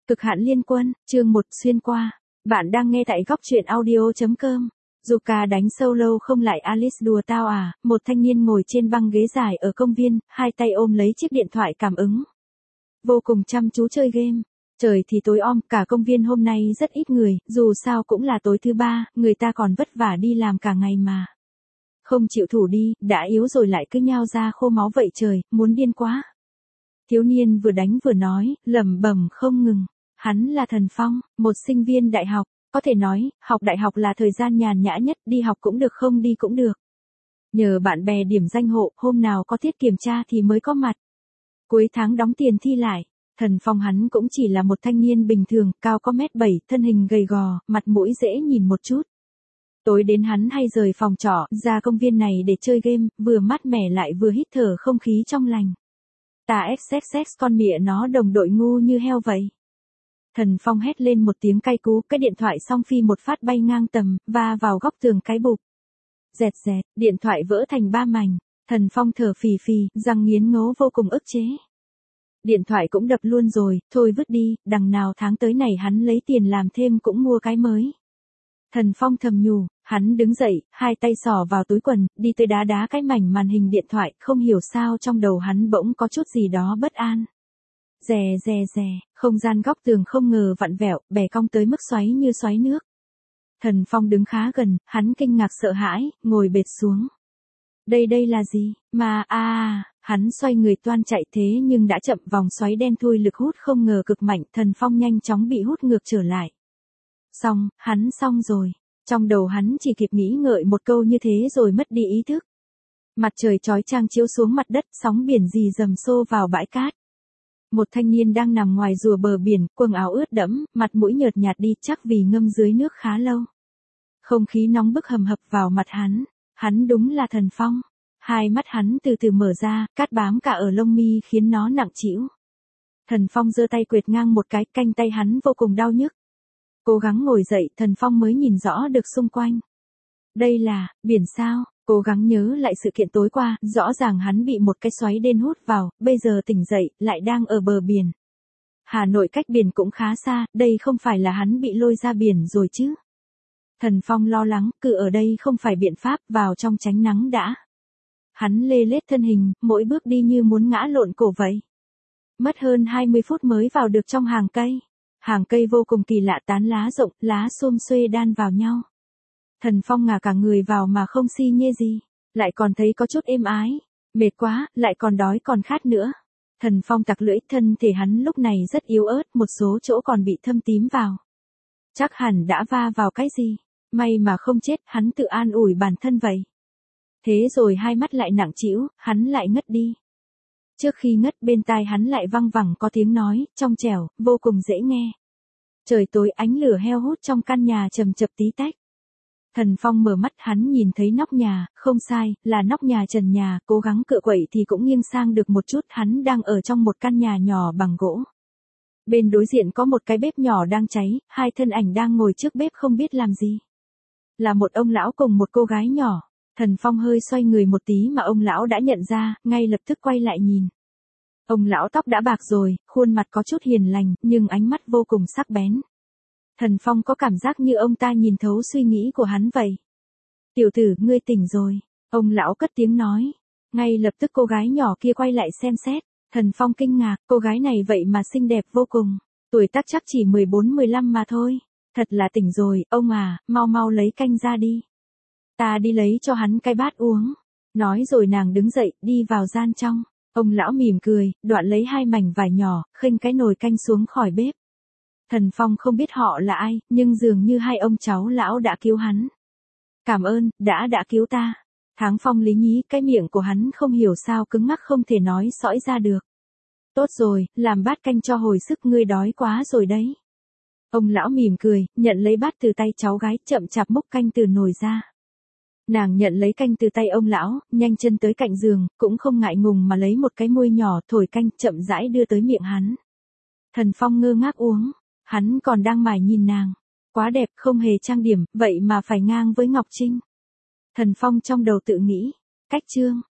Cực hạn liên quân, chương 1 xuyên qua. Bạn đang nghe tại góc truyện audio.com. Yuka đánh solo không lại Alice đùa tao à, một thanh niên ngồi trên băng ghế dài ở công viên, hai tay ôm lấy chiếc điện thoại cảm ứng. Vô cùng chăm chú chơi game. Trời thì tối om, cả công viên hôm nay rất ít người, dù sao cũng là tối thứ ba, người ta còn vất vả đi làm cả ngày mà. Không chịu thủ đi, đã yếu rồi lại cứ nhao ra khô máu vậy trời, muốn điên quá. Thiếu niên vừa đánh vừa nói, lẩm bẩm không ngừng. Hắn là Thần Phong, một sinh viên đại học, có thể nói, học đại học là thời gian nhàn nhã nhất, đi học cũng được không đi cũng được. Nhờ bạn bè điểm danh hộ, hôm nào có tiết kiểm tra thì mới có mặt. Cuối tháng đóng tiền thi lại, Thần Phong hắn cũng chỉ là một thanh niên bình thường, cao có 1m7, thân hình gầy gò, mặt mũi dễ nhìn một chút. Tối đến hắn hay rời phòng trọ, ra công viên này để chơi game, vừa mát mẻ lại vừa hít thở không khí trong lành. Ta xxx con mẹ nó đồng đội ngu như heo vậy. Thần Phong hét lên một tiếng cay cú, cái điện thoại song phi một phát bay ngang tầm, va vào góc tường cái bụp. Dẹt dẹt, điện thoại vỡ thành 3 mảnh. Thần Phong thở phì phì, răng nghiến ngấu vô cùng ức chế. Điện thoại cũng đập luôn rồi, thôi vứt đi, đằng nào tháng tới này hắn lấy tiền làm thêm cũng mua cái mới. Thần Phong thầm nhủ, hắn đứng dậy, hai tay xỏ vào túi quần, đi tới đá đá cái mảnh màn hình điện thoại, không hiểu sao trong đầu hắn bỗng có chút gì đó bất an. Rè rè rè, không gian góc tường không ngờ vặn vẹo, bè cong tới mức xoáy như xoáy nước. Thần Phong đứng khá gần, hắn kinh ngạc sợ hãi, ngồi bệt xuống. Đây là gì, mà hắn xoay người toan chạy thế nhưng đã chậm, vòng xoáy đen thui lực hút không ngờ cực mạnh, Thần Phong nhanh chóng bị hút ngược trở lại. Xong rồi. Trong đầu hắn chỉ kịp nghĩ ngợi một câu như thế rồi mất đi ý thức. Mặt trời chói chang chiếu xuống mặt đất, sóng biển rì rầm xô vào bãi cát. Một thanh niên đang nằm ngoài rùa bờ biển, quần áo ướt đẫm, mặt mũi nhợt nhạt đi chắc vì ngâm dưới nước khá lâu. Không khí nóng bức hầm hập vào mặt hắn đúng là Thần Phong. Hai mắt hắn từ từ mở ra, cát bám cả ở lông mi khiến nó nặng trĩu. Thần Phong giơ tay quệt ngang một cái, cánh tay hắn vô cùng đau nhức. Cố gắng ngồi dậy, Thần Phong mới nhìn rõ được xung quanh. Đây là biển sao? Cố gắng nhớ lại sự kiện tối qua, rõ ràng hắn bị một cái xoáy đen hút vào, bây giờ tỉnh dậy, lại đang ở bờ biển. Hà Nội cách biển cũng khá xa, đây không phải là hắn bị lôi ra biển rồi chứ? Thần Phong lo lắng, cứ ở đây không phải biện pháp, vào trong tránh nắng đã. Hắn lê lết thân hình, mỗi bước đi như muốn ngã lộn cổ vậy. Mất hơn 20 phút mới vào được trong hàng cây. Hàng cây vô cùng kỳ lạ, tán lá rộng, lá xum xuê đan vào nhau. Thần Phong ngả cả người vào mà không si nhê gì, lại còn thấy có chút êm ái, mệt quá, lại còn đói còn khát nữa. Thần Phong tặc lưỡi, thân thể hắn lúc này rất yếu ớt, một số chỗ còn bị thâm tím vào. Chắc hẳn đã va vào cái gì, may mà không chết, hắn tự an ủi bản thân vậy. Thế rồi hai mắt lại nặng trĩu, hắn lại ngất đi. Trước khi ngất bên tai hắn lại văng vẳng có tiếng nói, trong trẻo, vô cùng dễ nghe. Trời tối, ánh lửa heo hút trong căn nhà chầm chập tí tách. Thần Phong mở mắt, hắn nhìn thấy nóc nhà, không sai, là nóc nhà trần nhà, cố gắng cựa quậy thì cũng nghiêng sang được một chút, hắn đang ở trong một căn nhà nhỏ bằng gỗ. Bên đối diện có một cái bếp nhỏ đang cháy, hai thân ảnh đang ngồi trước bếp không biết làm gì. Là một ông lão cùng một cô gái nhỏ. Thần Phong hơi xoay người một tí mà ông lão đã nhận ra, ngay lập tức quay lại nhìn. Ông lão tóc đã bạc rồi, khuôn mặt có chút hiền lành, nhưng ánh mắt vô cùng sắc bén. Thần Phong có cảm giác như ông ta nhìn thấu suy nghĩ của hắn vậy. Tiểu tử, ngươi tỉnh rồi. Ông lão cất tiếng nói. Ngay lập tức cô gái nhỏ kia quay lại xem xét. Thần Phong kinh ngạc, cô gái này vậy mà xinh đẹp vô cùng. Tuổi tác chắc chỉ 14-15 mà thôi. Thật là tỉnh rồi, ông à, mau lấy canh ra đi. Ta đi lấy cho hắn cái bát uống. Nói rồi nàng đứng dậy, đi vào gian trong. Ông lão mỉm cười, đoạn lấy 2 mảnh vải nhỏ, khênh cái nồi canh xuống khỏi bếp. Thần Phong không biết họ là ai, nhưng dường như hai ông cháu lão đã cứu hắn. Cảm ơn, đã cứu ta. Tháng Phong lý nhí, cái miệng của hắn không hiểu sao cứng ngắc không thể nói sõi ra được. Tốt rồi, làm bát canh cho hồi sức, ngươi đói quá rồi đấy. Ông lão mỉm cười, nhận lấy bát từ tay cháu gái, chậm chạp múc canh từ nồi ra. Nàng nhận lấy canh từ tay ông lão, nhanh chân tới cạnh giường, cũng không ngại ngùng mà lấy một cái muôi nhỏ thổi canh, chậm rãi đưa tới miệng hắn. Thần Phong ngơ ngác uống, hắn còn đang mải nhìn nàng. Quá đẹp, không hề trang điểm, vậy mà phải ngang với Ngọc Trinh. Thần Phong trong đầu tự nghĩ, cách chương,